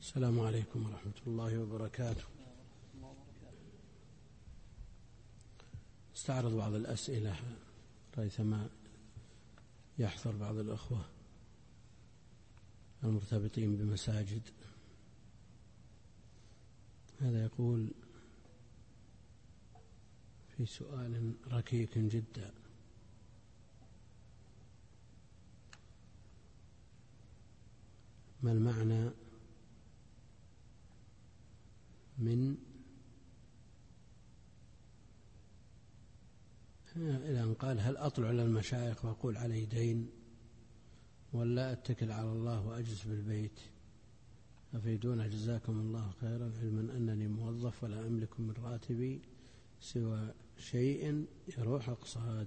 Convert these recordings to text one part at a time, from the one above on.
السلام عليكم ورحمة الله وبركاته. استعرض بعض الأسئلة ريثما يحضر بعض الأخوة المرتبطين بمساجد. هذا يقول في سؤال ركيك جدا: ما المعنى من إلى أن قال: هل أطلع على المشايخ وأقول علي دين، ولا أتكل على الله وأجلس بالبيت؟ أفيدونا جزاكم الله خيرا، علما أنني موظف ولا أملك من راتبي سوى شيء يروح أقساط.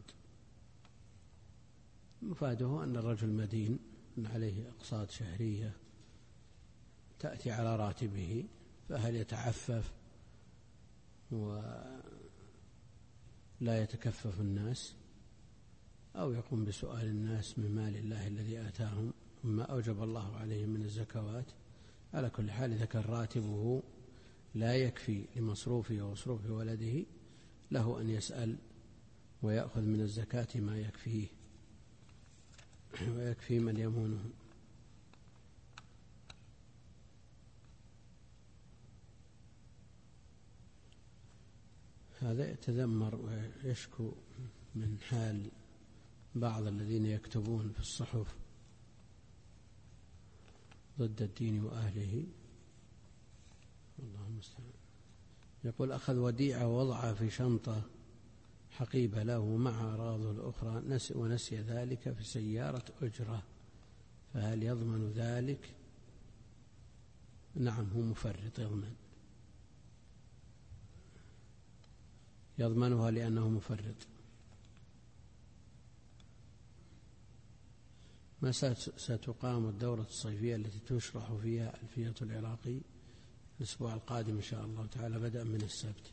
مفاده أن الرجل مدين، أن عليه أقساط شهرية تأتي على راتبه، فهل يتعفف ولا يتكفف الناس، أو يقوم بسؤال الناس من مال الله الذي آتاهم وما أوجب الله عليهم من الزكوات؟ على كل حال، إذا كان راتبه لا يكفي لمصروفه ومصروف ولده، له أن يسأل ويأخذ من الزكاة ما يكفيه ويكفي من يمونه. هذا يتذمر ويشكو من حال بعض الذين يكتبون في الصحف ضد الدين وأهله، والله المستعان. يقول: أخذ وديعة ووضعها في شنطة حقيبة له مع أغراضه الأخرى ونسي ذلك في سيارة أجرة، فهل يضمن ذلك؟ نعم، هو مفرط، يضمنها لأنه مفرط. ما ستقام الدورة الصيفية التي تشرح فيها ألفية العراقي الأسبوع القادم إن شاء الله تعالى، بدءا من السبت.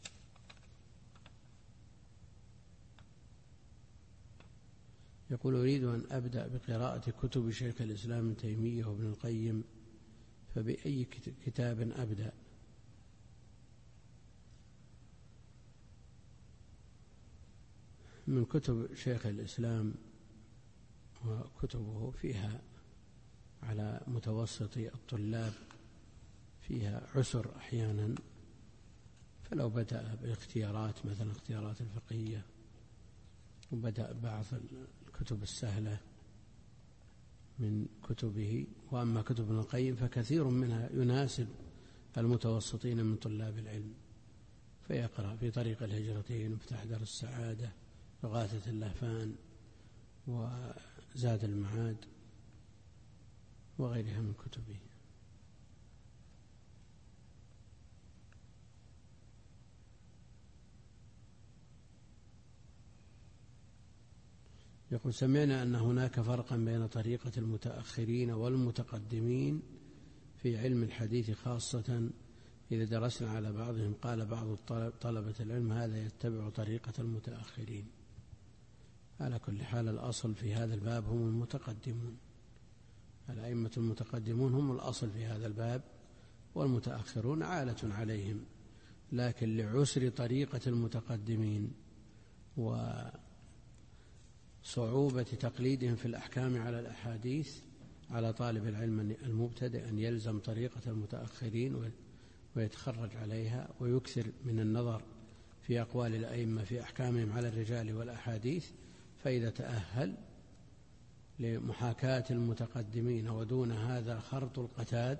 يقول: أريد أن أبدأ بقراءة كتب شيخ الإسلام ابن تيمية وابن القيم، فبأي كتاب أبدأ؟ من كتب شيخ الإسلام وكتبه فيها على متوسط الطلاب فيها عسر أحيانا، فلو بدأ باختيارات مثلا اختيارات الفقهية، وبدأ بعض الكتب السهلة من كتبه. وأما كتب ابن القيم فكثير منها يناسب المتوسطين من طلاب العلم، فيقرأ في طريق الهجرتين، ومفتاح دار السعادة، إغاثة اللهفان، وزاد المعاد، وغيرها من كتبه. يقول: سمعنا أن هناك فرقا بين طريقة المتأخرين والمتقدمين في علم الحديث، خاصة إذا درسنا على بعضهم. قال بعض طلبة العلم: هذا يتبع طريقة المتأخرين. على كل حال، الأصل في هذا الباب هم المتقدمون، الأئمة المتقدمون هم الأصل في هذا الباب، والمتأخرون عالة عليهم. لكن لعسر طريقة المتقدمين وصعوبة تقليدهم في الأحكام على الأحاديث، على طالب العلم المبتدئ أن يلزم طريقة المتأخرين ويتخرج عليها، ويكثر من النظر في أقوال الأئمة في أحكامهم على الرجال والأحاديث. فإذا تأهل لمحاكاة المتقدمين ودون هذا خرط القتاد،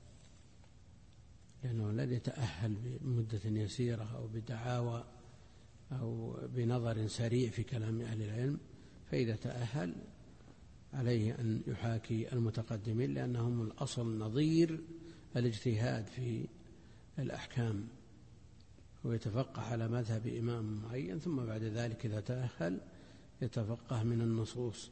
لأنه الذي يتأهل بمدة يسيرة أو بدعاوى أو بنظر سريع في كلام أهل العلم، فإذا تأهل عليه أن يحاكي المتقدمين، لأنهم الأصل نظير الاجتهاد في الأحكام، ويتفقه على مذهب إمام معين، ثم بعد ذلك إذا تأهل يتفقه من النصوص.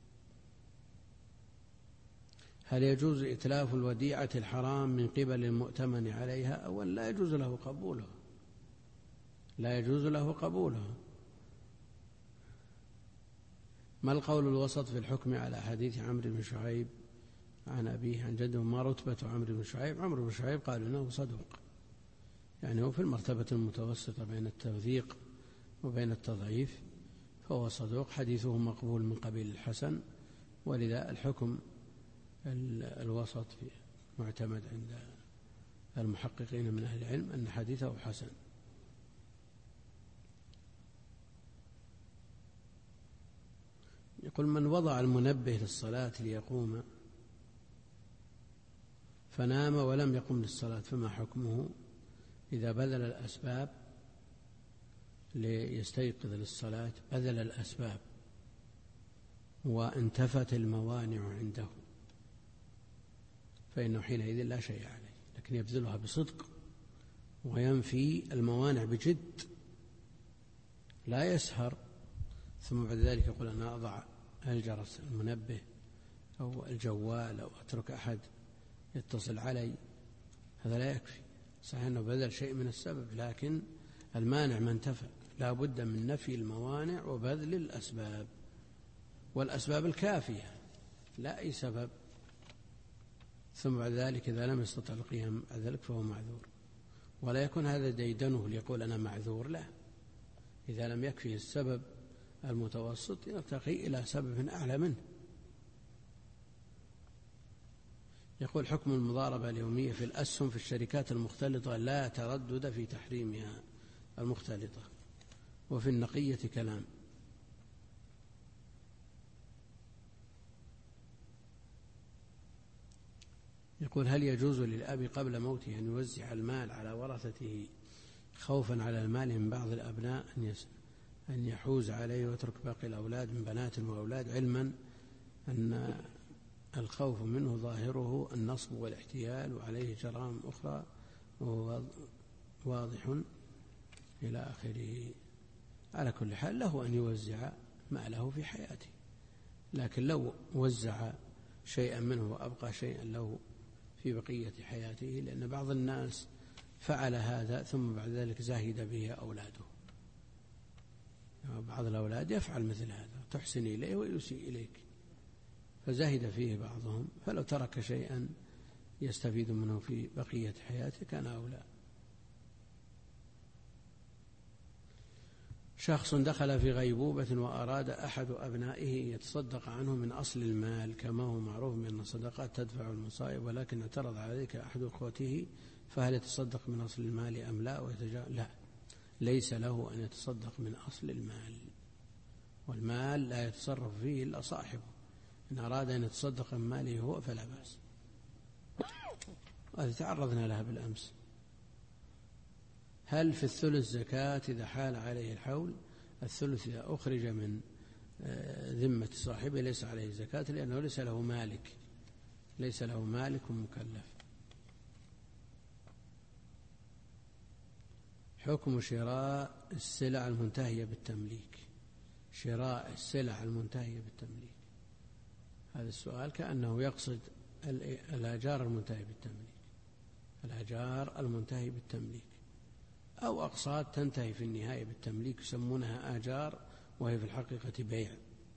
هل يجوز إتلاف الوديعة الحرام من قبل المؤتمن عليها، أو لا يجوز له قبولها؟ لا يجوز له قبولها. ما القول الوسط في الحكم على حديث عمرو بن شعيب عن أبيه عن جده. ما رتبة عمرو بن شعيب؟ عمرو بن شعيب قالوا إنه صدوق، يعني هو في المرتبة المتوسطة بين التوثيق وبين التضعيف، فهو صدوق، حديثه مقبول من قبيل الحسن، ولذا الحكم الوسط معتمد عند المحققين من أهل العلم أن حديثه حسن. يقول: من وضع المنبه للصلاة ليقوم فنام ولم يقم للصلاة فما حكمه إذا بذل الأسباب ليستيقظ للصلاة، بذل الأسباب وانتفت الموانع عنده، فإنه حينئذ لا شيء عليه، لكن يبذلها بصدق وينفي الموانع بجد، لا يسهر ثم بعد ذلك يقول أنا أضع الجرس المنبه أو الجوال أو أترك أحد يتصل علي، هذا لا يكفي. صحيح أنه بذل شيء من السبب، لكن المانع ما انتفى، لا بد من نفي الموانع وبذل الأسباب، والأسباب الكافية لا أي سبب. ثم بعد ذلك إذا لم يستطع القيام بعد ذلك فهو معذور، ولا يكون هذا ديدنه ليقول أنا معذور، لا، إذا لم يكفي السبب المتوسط يرتقي إلى سبب أعلى منه. يقول: حكم المضاربة اليومية في الأسهم في الشركات المختلطة لا تردد في تحريمها المختلطة، وفي النقية كلام. يقول: هل يجوز للأب قبل موته أن يوزع المال على ورثته خوفا على المال من بعض الأبناء أن يحوز عليه ويترك باقي الأولاد من بنات وأولاد، علما أن الخوف منه ظاهره النصب والاحتيال وعليه جرائم أخرى وهو واضح إلى آخره. على كل حال له أن يوزع ماله في حياته، لكن لو وزع شيئا منه وأبقى شيئا له في بقية حياته، لأن بعض الناس فعل هذا ثم بعد ذلك زاهد به أولاده. بعض الأولاد يفعل مثل هذا، تحسن إليه ويسيء إليك، فزاهد فيه بعضهم، فلو ترك شيئا يستفيد منه في بقية حياته كان أولى. شخص دخل في غيبوبة وأراد أحد أبنائه يتصدق عنه من أصل المال كما هو معروف من الصدقات تدفع المصائب، ولكن اعترض على ذلك أحد أخوته، فهل يتصدق من أصل المال أم لا؟ لا، ليس له أن يتصدق من أصل المال، والمال لا يتصرف فيه إلا صاحبه، إن أراد أن يتصدق من ماله هو فلا بأس. وهذه تعرضنا لها بالأمس. هل في الثلث زكاة إذا حال عليه الحول؟ الثلث إذا أخرج من ذمة صاحبه ليس عليه زكاة، لأنه ليس له مالك ومكلف. حكم شراء السلع المنتهية بالتمليك. شراء السلع المنتهية بالتمليك، هذا السؤال كأنه يقصد الآجار المنتهي بالتمليك، أو أقساط تنتهي في النهاية بالتمليك يسمونها آجار، وهي في الحقيقة بيع.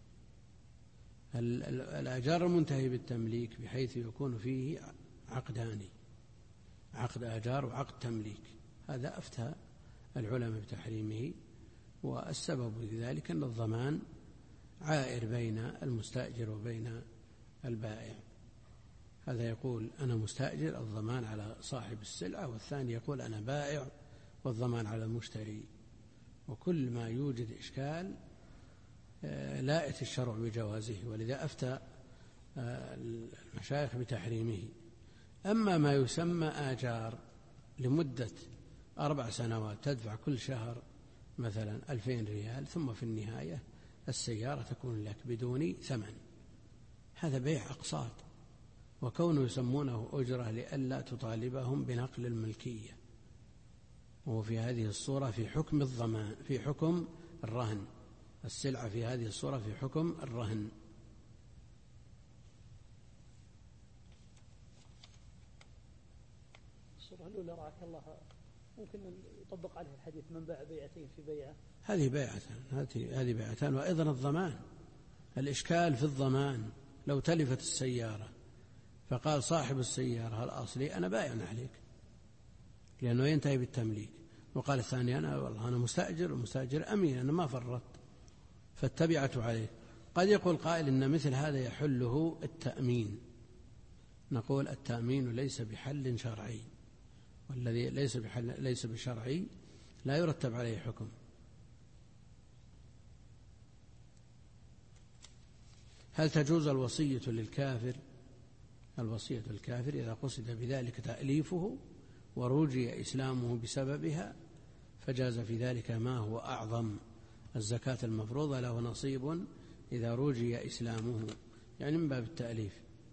الآجار المنتهي بالتمليك بحيث يكون فيه عقدان، عقد آجار وعقد تمليك، هذا أفتى العلماء بتحريمه، والسبب لذلك أن الضمان عائر بين المستأجر وبين البائع. هذا يقول أنا مستأجر، الضمان على صاحب السلعة، والثاني يقول أنا بائع والضمان على المشتري. وكل ما يوجد إشكال لا الشرع بجوازه، ولذا أفتى المشايخ بتحريمه. أما ما يسمى آجار لمدة 4 سنوات تدفع كل شهر مثلا 2000 ريال، ثم في النهاية السيارة تكون لك بدون ثمن، هذا بيع أقساط، وكونه يسمونه أجرة لئلا تطالبهم بنقل الملكية، وفي هذه الصورة في حكم الضمان، في حكم الرهن. السلعة في هذه الصورة في حكم الرهن. الصورة الأولى رعاك الله ممكن يطبق عليه الحديث من باع بيعتين في بيعة، هذه بيعتان، وأيضا الضمان. الإشكال في الضمان، لو تلفت السيارة فقال صاحب السيارة الأصلي أنا بايع عليك، لأنه ينتهي بالتمليك. وقال الثاني أنا والله أنا مستأجر، والمستأجر أمين أنا ما فرطت فاتبعت عليه. قد يقول قائل إن مثل هذا يحله التأمين. نقول التأمين ليس بحل شرعي، والذي ليس بشرعي لا يرتب عليه حكم. هل تجوز الوصية للكافر؟ الوصية للكافر إذا قصد بذلك تأليفه ورجي إسلامه بسببها فجاز في ذلك ما هو أعظم. الزكاة المفروضة له نصيب إذا رجي إسلامه، يعني من باب التأليف.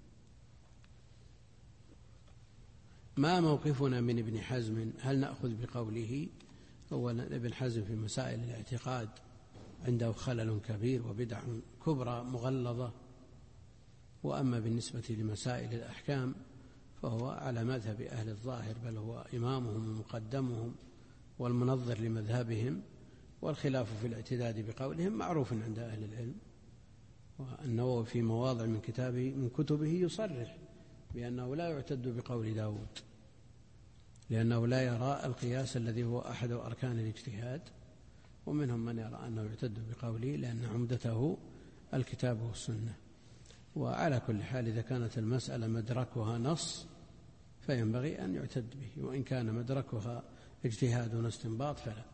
ما موقفنا من ابن حزم؟ هل نأخذ بقوله؟ أولا ابن حزم في مسائل الاعتقاد عنده خلل كبير وبدع كبرى مغلظة، وأما بالنسبة لمسائل الأحكام فهو على مذهب أهل الظاهر، بل هو إمامهم ومقدمهم والمنظر لمذهبهم. والخلاف في الاعتداد بقولهم معروف عند أهل العلم، والنووي في مواضع من كتبه يصرح بأنه لا يعتد بقول داود، لأنه لا يرى القياس الذي هو أحد أركان الاجتهاد، ومنهم من يرى أنه يعتد بقوله لأن عمدته الكتاب والسنة. وعلى كل حال إذا كانت المسألة مدركها نص فينبغي أن يعتد به، وإن كان مدركها اجتهاد واستنباط فلا.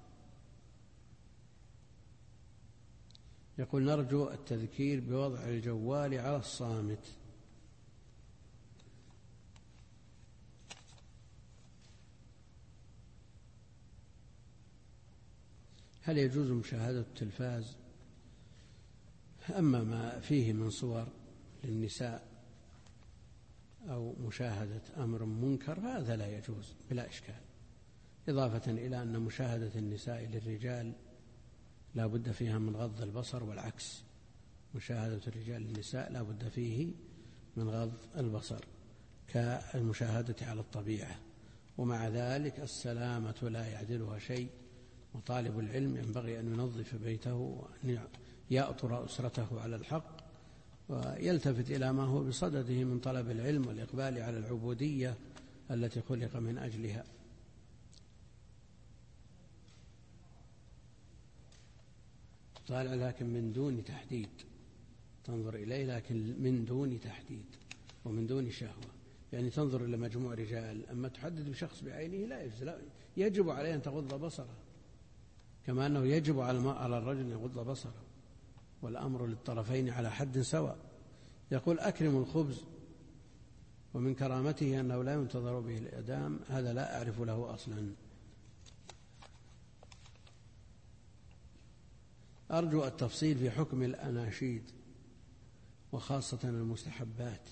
يقول نرجو التذكير بوضع الجوال على الصامت. هل يجوز مشاهدة التلفاز؟ أما ما فيه من صور للنساء أو مشاهدة أمر منكر فهذا لا يجوز بلا إشكال، إضافة إلى أن مشاهدة النساء للرجال لا بد فيها من غض البصر، والعكس مشاهدة الرجال للنساء لا بد فيه من غض البصر كالمشاهدة على الطبيعة. ومع ذلك السلامة لا يعدلها شيء، وطالب العلم ينبغي أن ينظف بيته وأن يأطر أسرته على الحق، ويلتفت إلى ما هو بصدده من طلب العلم والإقبال على العبودية التي خلق من أجلها. طالع لكن من دون تحديد، تنظر إليه لكن من دون تحديد ومن دون شهوة، يعني تنظر إلى مجموع رجال، أما تحدد بشخص بعينه لا يجوز، لا يجب عليه أن تغض بصره، كما أنه يجب على الرجل أن يغض بصره، والأمر للطرفين على حد سواء. يقول أكرم الخبز، ومن كرامته أنه لا ينتظر به الإعدام، هذا لا أعرف له أصلا. أرجو التفصيل في حكم الأناشيد وخاصة المستحبات.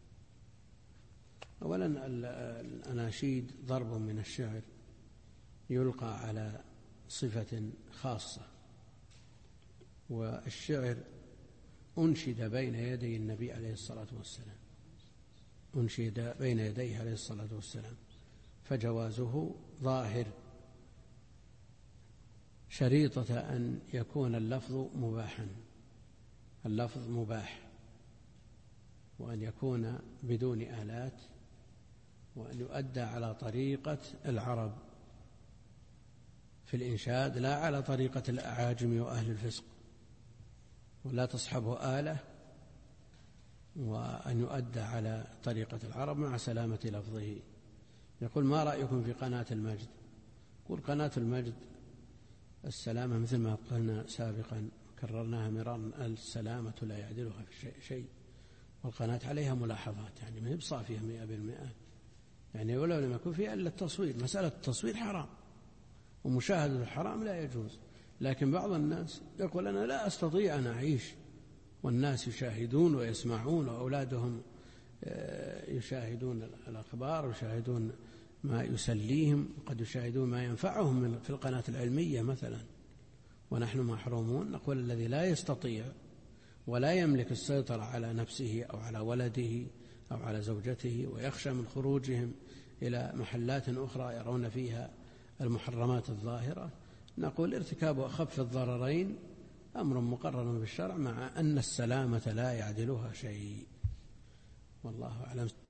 أولا الأناشيد ضرب من الشعر يلقى على صفة خاصة، والشعر أنشد بين يدي النبي عليه الصلاة والسلام، أنشد بين يديه عليه الصلاة والسلام، فجوازه ظاهر، شريطة أن يكون اللفظ مباحا، اللفظ مباح، وأن يكون بدون آلات، وأن يؤدى على طريقة العرب في الإنشاد لا على طريقة الأعاجم وأهل الفسق، ولا تصحبه آلة، وأن يؤدى على طريقة العرب مع سلامة لفظه. يقول ما رأيكم في قناة المجد؟ يقول قناة المجد السلامة مثل ما قلنا سابقا كررناها مرارا، السلامة لا يعدلها في شيء، والقناة عليها ملاحظات، يعني ما هي بصافية 100%، يعني ولو لم يكن فيها إلا التصوير، مسألة التصوير حرام ومشاهدة الحرام لا يجوز. لكن بعض الناس يقول أنا لا أستطيع أن أعيش والناس يشاهدون ويسمعون، وأولادهم يشاهدون الأخبار ويشاهدون ما يسليهم، قد يشاهدون ما ينفعهم في القناة العلمية مثلا، ونحن محرومون. نقول الذي لا يستطيع ولا يملك السيطرة على نفسه أو على ولده أو على زوجته، ويخشى من خروجهم إلى محلات أخرى يرون فيها المحرمات الظاهرة، نقول ارتكاب أخف الضررين أمر مقرر بالشرع، مع أن السلامة لا يعدلها شيء، والله أعلم.